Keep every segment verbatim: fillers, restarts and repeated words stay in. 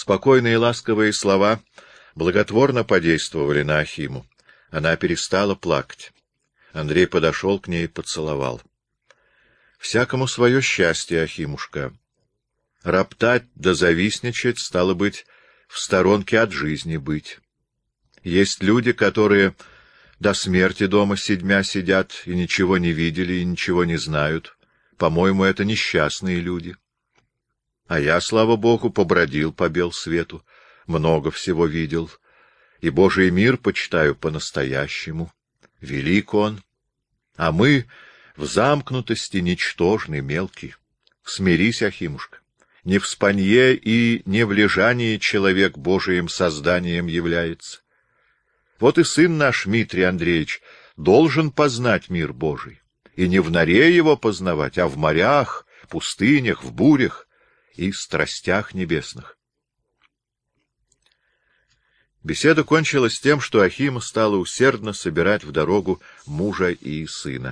Спокойные и ласковые слова благотворно подействовали на Ахиму. Она перестала плакать. Андрей подошел к ней и поцеловал. — Всякому свое счастье, Ахимушка. Роптать да завистничать, стало быть, в сторонке от жизни быть. Есть люди, которые до смерти дома седьмя сидят и ничего не видели и ничего не знают. По-моему, это несчастные люди. А я, слава Богу, побродил по бел свету, много всего видел, и Божий мир почитаю по-настоящему. Велик он, а мы в замкнутости ничтожны, мелкий. Смирись, Ахимушка. Не в спанье и не в лежании человек Божиим созданием является. Вот и сын наш, Митрий Андреевич, должен познать мир Божий, и не в норе его познавать, а в морях, пустынях, в бурях и страстях небесных. Беседа кончилась тем, что Ахима стала усердно собирать в дорогу мужа и сына.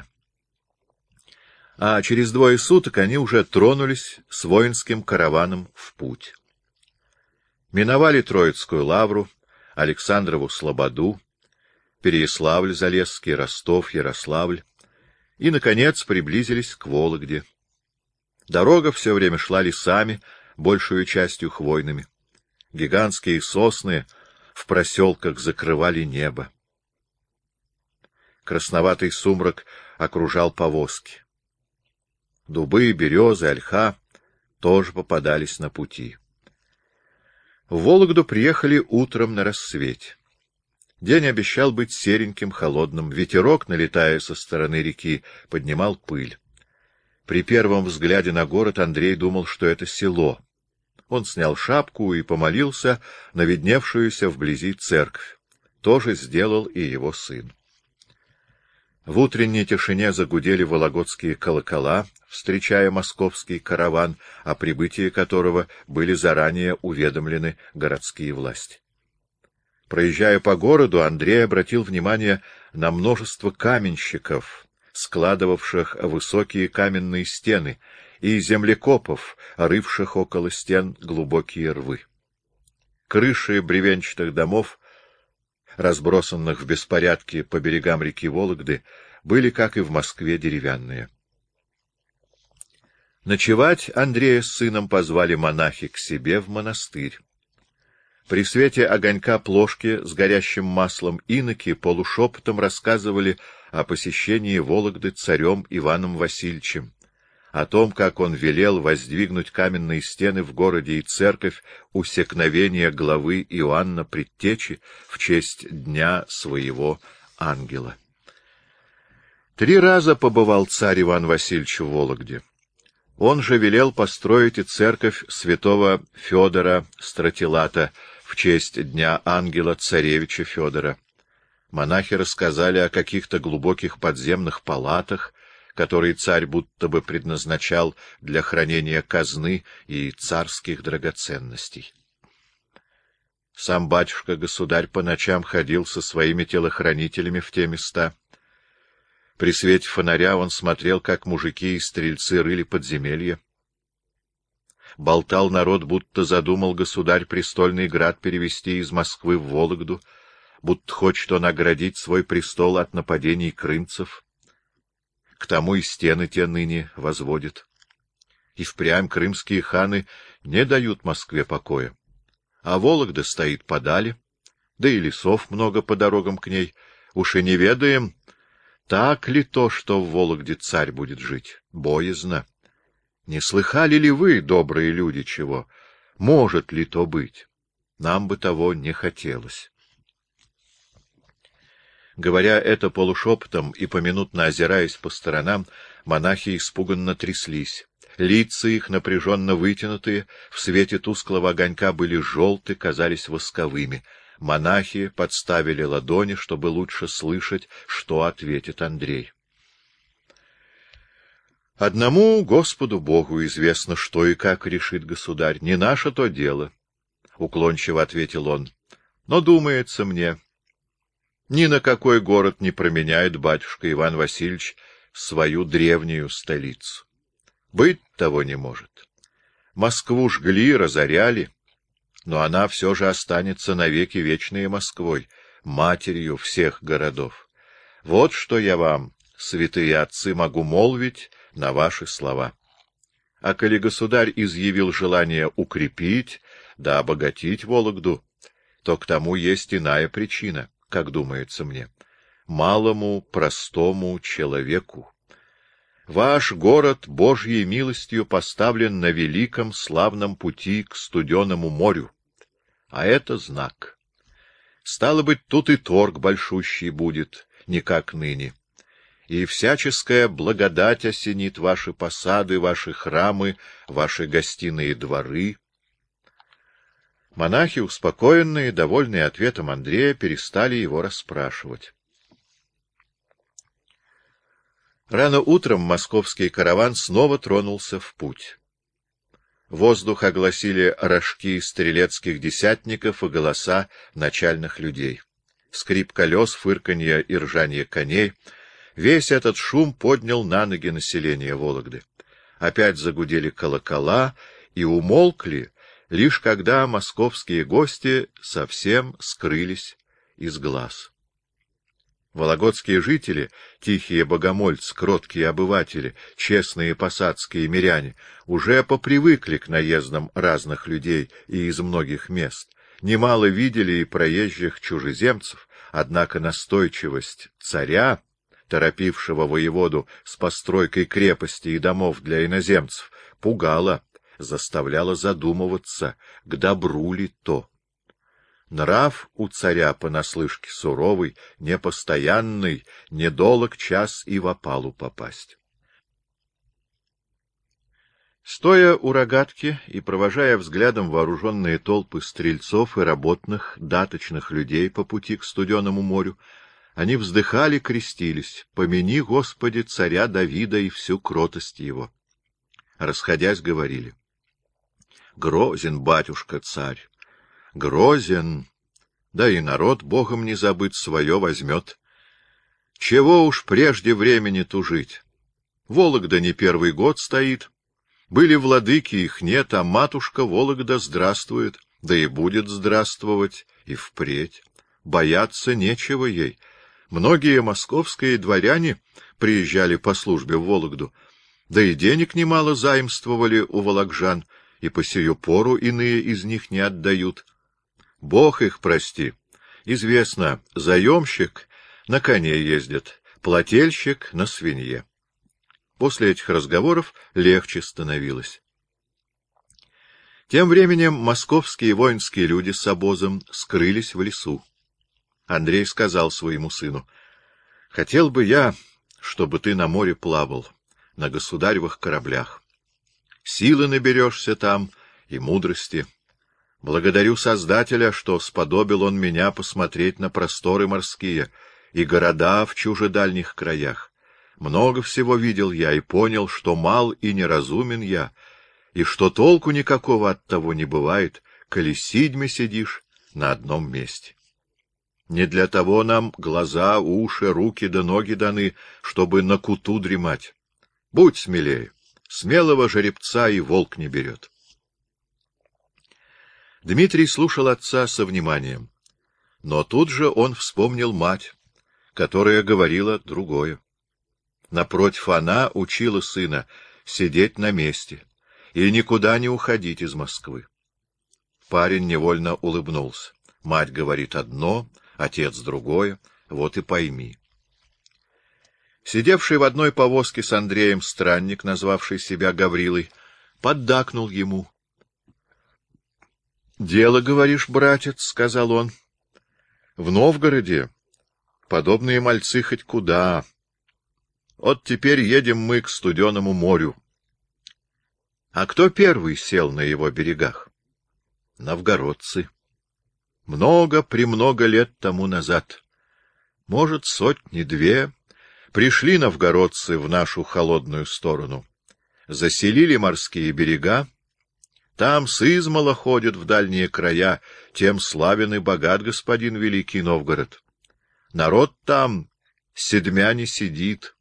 А через двое суток они уже тронулись с воинским караваном в путь. Миновали Троицкую лавру, Александрову слободу, Переяславль-Залесский, Ростов, Ярославль и, наконец, приблизились к Вологде. Дорога все время шла лесами, большую частью хвойными. Гигантские сосны в проселках закрывали небо. Красноватый сумрак окружал повозки. Дубы, березы, ольха тоже попадались на пути. В Вологду приехали утром на рассвете. День обещал быть сереньким, холодным. Ветерок, налетая со стороны реки, поднимал пыль. При первом взгляде на город Андрей думал, что это село. Он снял шапку и помолился на видневшуюся вблизи церковь. То же сделал и его сын. В утренней тишине загудели вологодские колокола, встречая московский караван, о прибытии которого были заранее уведомлены городские власти. Проезжая по городу, Андрей обратил внимание на множество каменщиков, складывавших высокие каменные стены, и землекопов, рывших около стен глубокие рвы. Крыши бревенчатых домов, разбросанных в беспорядке по берегам реки Вологды, были, как и в Москве, деревянные. Ночевать Андрея с сыном позвали монахи к себе в монастырь. При свете огонька плошки с горящим маслом иноки полушепотом рассказывали о посещении Вологды царем Иваном Васильевичем, о том, как он велел воздвигнуть каменные стены в городе и церковь усекновения главы Иоанна Предтечи в честь дня своего ангела. Три раза побывал царь Иван Васильевич в Вологде. Он же велел построить и церковь святого Федора Стратилата в честь дня ангела царевича Федора. Монахи рассказали о каких-то глубоких подземных палатах, которые царь будто бы предназначал для хранения казны и царских драгоценностей. Сам батюшка-государь по ночам ходил со своими телохранителями в те места. При свете фонаря он смотрел, как мужики и стрельцы рыли подземелья. Болтал народ, будто задумал государь престольный град перевести из Москвы в Вологду, будто хочет он оградить свой престол от нападений крымцев. К тому и стены те ныне возводят. И впрямь крымские ханы не дают Москве покоя. А Вологда стоит подали, да и лесов много по дорогам к ней. Уж и не ведаем, так ли то, что в Вологде царь будет жить. Боязно. Не слыхали ли вы, добрые люди, чего? Может ли то быть? Нам бы того не хотелось. Говоря это полушепотом и поминутно озираясь по сторонам, монахи испуганно тряслись. Лица их, напряженно вытянутые, в свете тусклого огонька были желты, казались восковыми. Монахи подставили ладони, чтобы лучше слышать, что ответит Андрей. Одному Господу Богу известно, что и как решит государь. Не наше то дело, — уклончиво ответил он. Но думается мне, ни на какой город не променяет батюшка Иван Васильевич свою древнюю столицу. Быть того не может. Москву жгли, разоряли, но она все же останется навеки вечной Москвой, матерью всех городов. Вот что я вам, святые отцы, могу молвить на ваши слова. А коли государь изъявил желание укрепить да обогатить Вологду, то к тому есть иная причина, как думается мне, малому простому человеку. Ваш город Божьей милостью поставлен на великом славном пути к Студенному морю, а это знак. Стало быть, тут и торг большущий будет, не как ныне, и всяческая благодать осенит ваши посады, ваши храмы, ваши гостиные дворы. Монахи, успокоенные, довольные ответом Андрея, перестали его расспрашивать. Рано утром московский караван снова тронулся в путь. Воздух огласили рожки стрелецких десятников и голоса начальных людей. Скрип колес, фырканье и ржанье коней — весь этот шум поднял на ноги население Вологды. Опять загудели колокола и умолкли, лишь когда московские гости совсем скрылись из глаз. Вологодские жители, тихие богомольцы, кроткие обыватели, честные посадские миряне, уже попривыкли к наездам разных людей и из многих мест. Немало видели и проезжих чужеземцев, однако настойчивость царя, торопившего воеводу с постройкой крепости и домов для иноземцев, пугала, заставляла задумываться, к добру ли то. Нрав у царя понаслышке суровый, непостоянный, недолог час и в опалу попасть. Стоя у рогатки и провожая взглядом вооруженные толпы стрельцов и работных, даточных людей по пути к Студеному морю, они вздыхали, крестились: «Помяни, Господи, царя Давида и всю кротость его». Расходясь, говорили: «Грозен, батюшка, царь, грозен, да и народ Богом не забыт свое возьмет. Чего уж прежде времени тужить? Вологда не первый год стоит, были владыки, их нет, а матушка Вологда здравствует, да и будет здравствовать и впредь. Бояться нечего ей. Многие московские дворяне приезжали по службе в Вологду, да и денег немало заимствовали у вологжан, и по сию пору иные из них не отдают. Бог их прости. Известно, заемщик на коне ездит, плательщик на свинье». После этих разговоров легче становилось. Тем временем московские воинские люди с обозом скрылись в лесу. Андрей сказал своему сыну: «Хотел бы я, чтобы ты на море плавал, на государевых кораблях. Силы наберешься там и мудрости. Благодарю Создателя, что сподобил он меня посмотреть на просторы морские и города в чужедальних краях. Много всего видел я и понял, что мал и неразумен я, и что толку никакого от того не бывает, коли сидьме сидишь на одном месте. Не для того нам глаза, уши, руки да ноги даны, чтобы на куту дремать. Будь смелее, смелого жеребца и волк не берет». Дмитрий слушал отца со вниманием, но тут же он вспомнил мать, которая говорила другое. Напротив, она учила сына сидеть на месте и никуда не уходить из Москвы. Парень невольно улыбнулся. Мать говорит одно, отец другое, вот и пойми. Сидевший в одной повозке с Андреем странник, назвавший себя Гаврилой, поддакнул ему. — Дело, говоришь, братец, — сказал он. — В Новгороде подобные мальцы хоть куда. Вот теперь едем мы к Студеному морю. А кто первый сел на его берегах? Новгородцы. Много-премного лет тому назад, может, сотни-две, пришли новгородцы в нашу холодную сторону, заселили морские берега, там сызмала ходят в дальние края, тем славен и богат господин Великий Новгород. Народ там седьмя не сидит.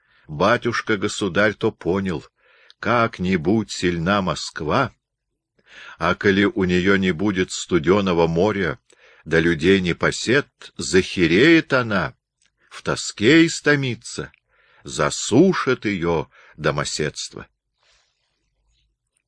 Батюшка-государь то понял, как-нибудь сильна Москва, А коли у нее не будет студеного моря, да людей не посет, захереет она, в тоске истомится, засушит ее домоседство.